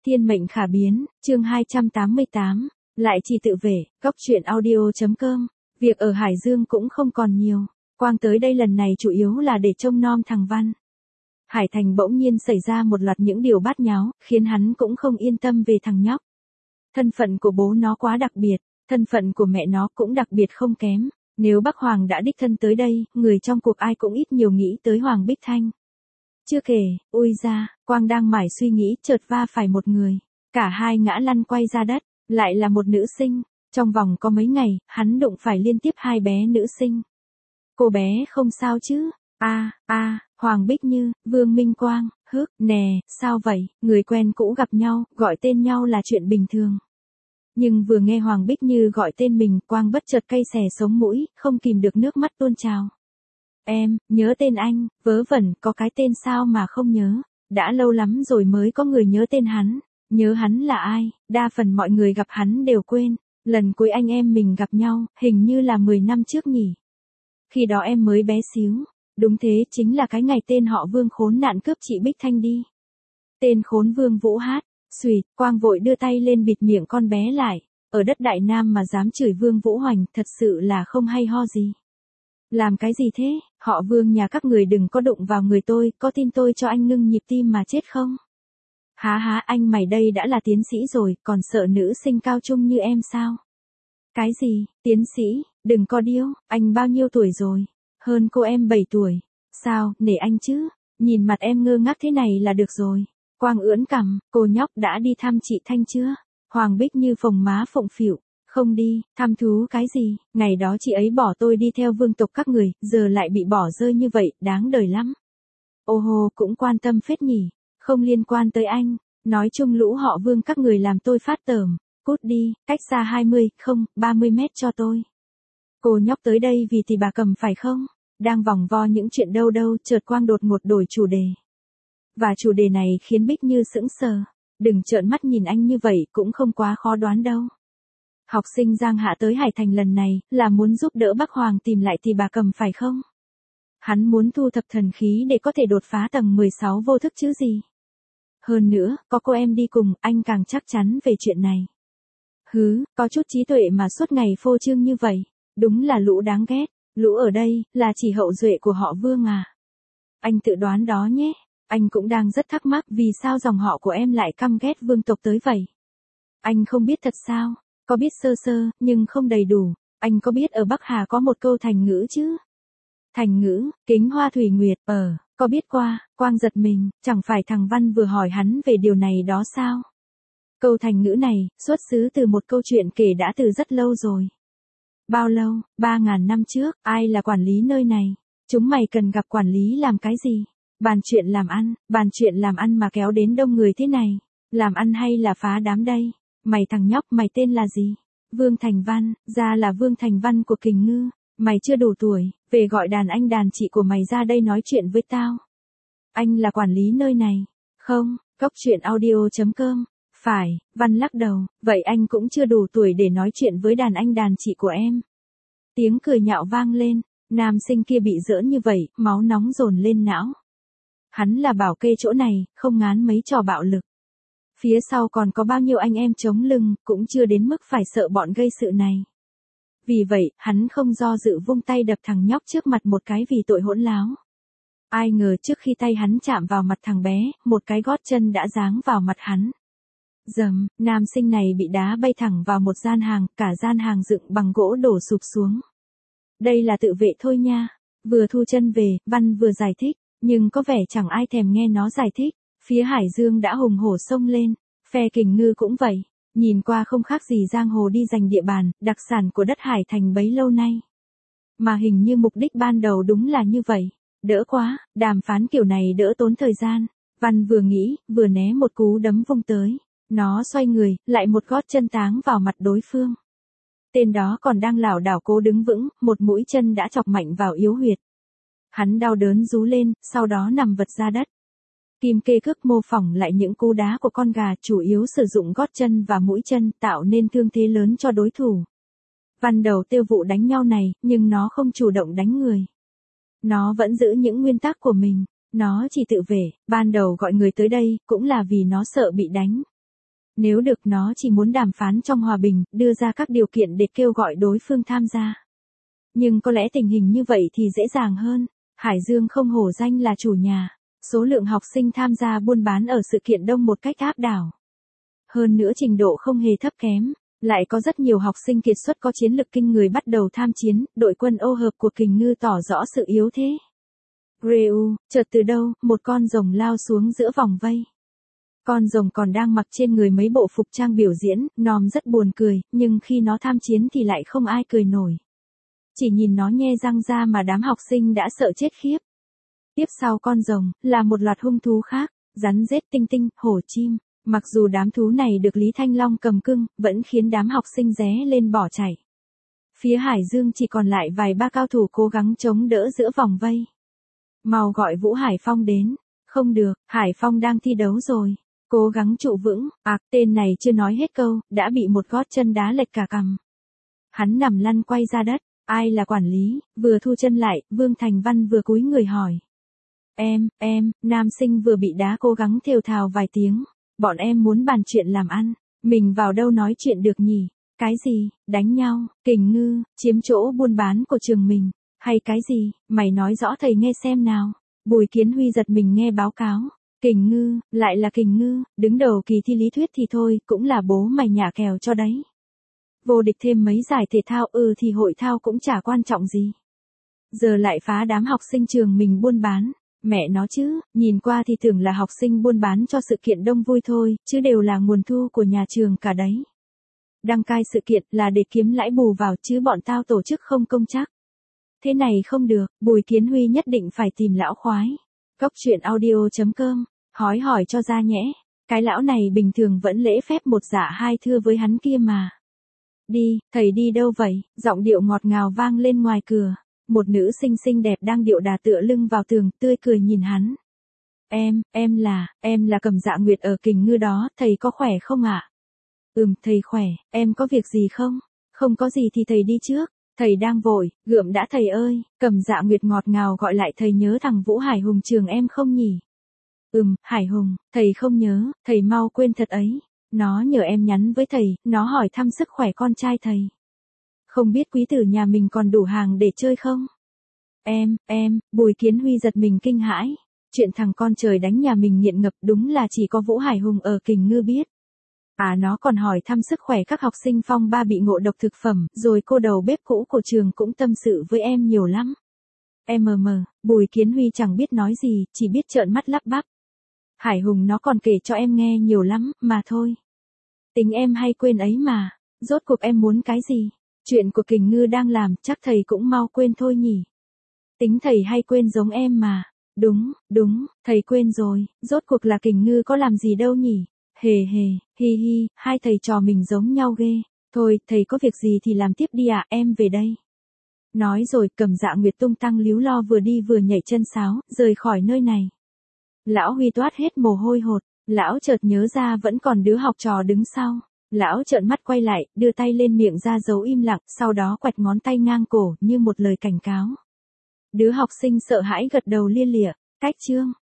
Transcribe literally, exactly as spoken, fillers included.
Thiên mệnh khả biến, chương hai trăm tám mươi tám, lại chỉ tự vệ, góc truyện audio.com. Việc ở Hải Dương cũng không còn nhiều, Quang tới đây lần này chủ yếu là để trông nom thằng Văn. Hải Thành bỗng nhiên xảy ra một loạt những điều bát nháo, khiến hắn cũng không yên tâm về thằng nhóc. Thân phận của bố nó quá đặc biệt, thân phận của mẹ nó cũng đặc biệt không kém. Nếu bác Hoàng đã đích thân tới đây, người trong cuộc ai cũng ít nhiều nghĩ tới Hoàng Bích Thanh. Chưa kể, ui ra, Quang đang mải suy nghĩ chợt va phải một người. Cả hai ngã lăn quay ra đất, lại là một nữ sinh. Trong vòng có mấy ngày, hắn đụng phải liên tiếp hai bé nữ sinh. Cô bé không sao chứ? A, a, Hoàng Bích Như, Vương Minh Quang, hức, nè, sao vậy? Người quen cũ gặp nhau, gọi tên nhau là chuyện bình thường. Nhưng vừa nghe Hoàng Bích Như gọi tên mình, Quang bất chợt cay xè sống mũi, không kìm được nước mắt tuôn trào. Em, nhớ tên anh, vớ vẩn, có cái tên sao mà không nhớ. Đã lâu lắm rồi mới có người nhớ tên hắn. Nhớ hắn là ai, đa phần mọi người gặp hắn đều quên. Lần cuối anh em mình gặp nhau, hình như là mười năm trước nhỉ. Khi đó em mới bé xíu. Đúng thế, chính là cái ngày tên họ Vương khốn nạn cướp chị Bích Thanh đi. Tên khốn Vương Vũ Hát. Xùi, Quang vội đưa tay lên bịt miệng con bé lại. Ở đất Đại Nam mà dám chửi Vương Vũ Hoành, thật sự là không hay ho gì. Làm cái gì thế, họ Vương nhà các người đừng có đụng vào người tôi, có tin tôi cho anh ngưng nhịp tim mà chết không? Há há, anh mày đây đã là tiến sĩ rồi, còn sợ nữ sinh cao trung như em sao? Cái gì, tiến sĩ, đừng có điêu, anh bao nhiêu tuổi rồi? Hơn cô em bảy tuổi. Sao, nể anh chứ? Nhìn mặt em ngơ ngác thế này là được rồi. Quang ưỡn cằm, cô nhóc đã đi thăm chị Thanh chưa? Hoàng Bích Như phồng má phụng phịu. Không đi, thăm thú cái gì, ngày đó chị ấy bỏ tôi đi theo vương tộc các người, giờ lại bị bỏ rơi như vậy, đáng đời lắm. Ô hô, cũng quan tâm phết nhỉ, không liên quan tới anh, nói chung lũ họ Vương các người làm tôi phát tởm, cút đi, cách xa hai mươi, không, ba mươi mét cho tôi. Cô nhóc tới đây vì thì bà cầm phải không? Đang vòng vo những chuyện đâu đâu, chợt Quang đột ngột đổi chủ đề. Và chủ đề này khiến Bích Như sững sờ, đừng trợn mắt nhìn anh như vậy cũng không quá khó đoán đâu. Học sinh Giang Hạ tới Hải Thành lần này, là muốn giúp đỡ Bắc Hoàng tìm lại thì bà cầm phải không? Hắn muốn thu thập thần khí để có thể đột phá tầng mười sáu vô thức chứ gì? Hơn nữa, có cô em đi cùng, anh càng chắc chắn về chuyện này. Hứ, có chút trí tuệ mà suốt ngày phô trương như vậy, đúng là lũ đáng ghét, lũ ở đây, là chỉ hậu duệ của họ Vương à? Anh tự đoán đó nhé, anh cũng đang rất thắc mắc vì sao dòng họ của em lại căm ghét vương tộc tới vậy? Anh không biết thật sao? Có biết sơ sơ, nhưng không đầy đủ. Anh có biết ở Bắc Hà có một câu thành ngữ chứ? Thành ngữ, kính hoa thủy nguyệt, ờ, có biết qua, Quang giật mình, chẳng phải thằng Văn vừa hỏi hắn về điều này đó sao? Câu thành ngữ này, xuất xứ từ một câu chuyện kể đã từ rất lâu rồi. Bao lâu, ba ngàn năm trước, ai là quản lý nơi này? Chúng mày cần gặp quản lý làm cái gì? Bàn chuyện làm ăn, bàn chuyện làm ăn mà kéo đến đông người thế này. Làm ăn hay là phá đám đây? Mày thằng nhóc, mày tên là gì? Vương Thành Văn, ra là Vương Thành Văn của Kình Ngư. Mày chưa đủ tuổi, về gọi đàn anh đàn chị của mày ra đây nói chuyện với tao. Anh là quản lý nơi này. Không, góc truyện audio.com. Phải, Văn lắc đầu, vậy anh cũng chưa đủ tuổi để nói chuyện với đàn anh đàn chị của em. Tiếng cười nhạo vang lên, nam sinh kia bị giỡn như vậy, máu nóng dồn lên não. Hắn là bảo kê chỗ này, không ngán mấy trò bạo lực. Phía sau còn có bao nhiêu anh em chống lưng, cũng chưa đến mức phải sợ bọn gây sự này. Vì vậy, hắn không do dự vung tay đập thằng nhóc trước mặt một cái vì tội hỗn láo. Ai ngờ trước khi tay hắn chạm vào mặt thằng bé, một cái gót chân đã giáng vào mặt hắn. Dầm, nam sinh này bị đá bay thẳng vào một gian hàng, cả gian hàng dựng bằng gỗ đổ sụp xuống. Đây là tự vệ thôi nha. Vừa thu chân về, Văn vừa giải thích, nhưng có vẻ chẳng ai thèm nghe nó giải thích. Phía Hải Dương đã hùng hổ xông lên, phe Kình Ngư cũng vậy, nhìn qua không khác gì giang hồ đi giành địa bàn, đặc sản của đất Hải Thành bấy lâu nay. Mà hình như mục đích ban đầu đúng là như vậy, đỡ quá, đàm phán kiểu này đỡ tốn thời gian. Văn vừa nghĩ, vừa né một cú đấm vung tới, nó xoay người, lại một gót chân táng vào mặt đối phương. Tên đó còn đang lảo đảo cố đứng vững, một mũi chân đã chọc mạnh vào yếu huyệt. Hắn đau đớn rú lên, sau đó nằm vật ra đất. Kim Kê Cước mô phỏng lại những cú đá của con gà, chủ yếu sử dụng gót chân và mũi chân tạo nên thương thế lớn cho đối thủ. Văn đầu tiêu vụ đánh nhau này, nhưng nó không chủ động đánh người. Nó vẫn giữ những nguyên tắc của mình, nó chỉ tự vệ, ban đầu gọi người tới đây, cũng là vì nó sợ bị đánh. Nếu được nó chỉ muốn đàm phán trong hòa bình, đưa ra các điều kiện để kêu gọi đối phương tham gia. Nhưng có lẽ tình hình như vậy thì dễ dàng hơn. Hải Dương không hổ danh là chủ nhà. Số lượng học sinh tham gia buôn bán ở sự kiện đông một cách áp đảo. Hơn nữa trình độ không hề thấp kém. Lại có rất nhiều học sinh kiệt xuất có chiến lực kinh người bắt đầu tham chiến, đội quân ô hợp của Kình Ngư tỏ rõ sự yếu thế. Reu, chợt từ đâu, một con rồng lao xuống giữa vòng vây. Con rồng còn đang mặc trên người mấy bộ phục trang biểu diễn, Nom rất buồn cười, nhưng khi nó tham chiến thì lại không ai cười nổi. Chỉ nhìn nó nhe răng ra mà đám học sinh đã sợ chết khiếp. Tiếp sau con rồng, là một loạt hung thú khác, rắn rết tinh tinh, hổ chim. Mặc dù đám thú này được Lý Thanh Long cầm cưng, vẫn khiến đám học sinh ré lên bỏ chạy. Phía Hải Dương chỉ còn lại vài ba cao thủ cố gắng chống đỡ giữa vòng vây. Mau gọi Vũ Hải Phong đến. Không được, Hải Phong đang thi đấu rồi. Cố gắng trụ vững, ạc tên này chưa nói hết câu, đã bị một gót chân đá lệch cả cằm. Hắn nằm lăn quay ra đất, ai là quản lý, vừa thu chân lại, Vương Thành Văn vừa cúi người hỏi. Em, em, nam sinh vừa bị đá cố gắng thều thào vài tiếng. Bọn em muốn bàn chuyện làm ăn, mình vào đâu nói chuyện được nhỉ? Cái gì, đánh nhau, Kình Ngư, chiếm chỗ buôn bán của trường mình, hay cái gì, mày nói rõ thầy nghe xem nào. Bùi Kiến Huy giật mình nghe báo cáo. Kình Ngư, lại là Kình Ngư, đứng đầu kỳ thi lý thuyết thì thôi, cũng là bố mày nhả kèo cho đấy. Vô địch thêm mấy giải thể thao, ừ thì hội thao cũng chả quan trọng gì. Giờ lại phá đám học sinh trường mình buôn bán. Mẹ nó chứ, nhìn qua thì tưởng là học sinh buôn bán cho sự kiện đông vui thôi, chứ đều là nguồn thu của nhà trường cả đấy. Đăng cai sự kiện là để kiếm lãi bù vào chứ bọn tao tổ chức không công chắc. Thế này không được, Bùi Kiến Huy nhất định phải tìm lão khoái. Cốc truyện audio chấm com, hói hỏi cho ra nhẽ. Cái lão này bình thường vẫn lễ phép một dạ hai thưa với hắn kia mà. Đi, thầy đi đâu vậy? Giọng điệu ngọt ngào vang lên ngoài cửa. Một nữ sinh xinh đẹp đang điệu đà tựa lưng vào tường, tươi cười nhìn hắn. Em, em là, em là Cầm Dạ Nguyệt ở Kình Ngư đó, thầy có khỏe không ạ? À? Ừm, thầy khỏe, em có việc gì không? Không có gì thì thầy đi trước, thầy đang vội, gượm đã thầy ơi. Cầm Dạ Nguyệt ngọt ngào gọi lại, thầy nhớ thằng Vũ Hải Hùng trường em không nhỉ? Ừm, Hải Hùng, thầy không nhớ, thầy mau quên thật ấy. Nó nhờ em nhắn với thầy, nó hỏi thăm sức khỏe con trai thầy. Không biết quý tử nhà mình còn đủ hàng để chơi không? Em, em, Bùi Kiến Huy giật mình kinh hãi. Chuyện thằng con trời đánh nhà mình nghiện ngập đúng là chỉ có Vũ Hải Hùng ở Kình Ngư biết. À nó còn hỏi thăm sức khỏe các học sinh phong ba bị ngộ độc thực phẩm, rồi cô đầu bếp cũ của trường cũng tâm sự với em nhiều lắm. Em mờ mờ, Bùi Kiến Huy chẳng biết nói gì, chỉ biết trợn mắt lắp bắp. Hải Hùng nó còn kể cho em nghe nhiều lắm, mà thôi. Tính em hay quên ấy mà, rốt cuộc em muốn cái gì? Chuyện của Kình Ngư đang làm, chắc thầy cũng mau quên thôi nhỉ. Tính thầy hay quên giống em mà. Đúng, đúng, thầy quên rồi, rốt cuộc là Kình Ngư có làm gì đâu nhỉ. Hề hề, hi hi, hai thầy trò mình giống nhau ghê. Thôi, thầy có việc gì thì làm tiếp đi ạ, à, em về đây. Nói rồi, Cầm Dạ Nguyệt tung tăng líu lo vừa đi vừa nhảy chân sáo, rời khỏi nơi này. Lão Huy toát hết mồ hôi hột, lão chợt nhớ ra vẫn còn đứa học trò đứng sau. Lão trợn mắt quay lại, đưa tay lên miệng ra dấu im lặng, sau đó quẹt ngón tay ngang cổ, như một lời cảnh cáo. Đứa học sinh sợ hãi gật đầu lia lịa, cách chương.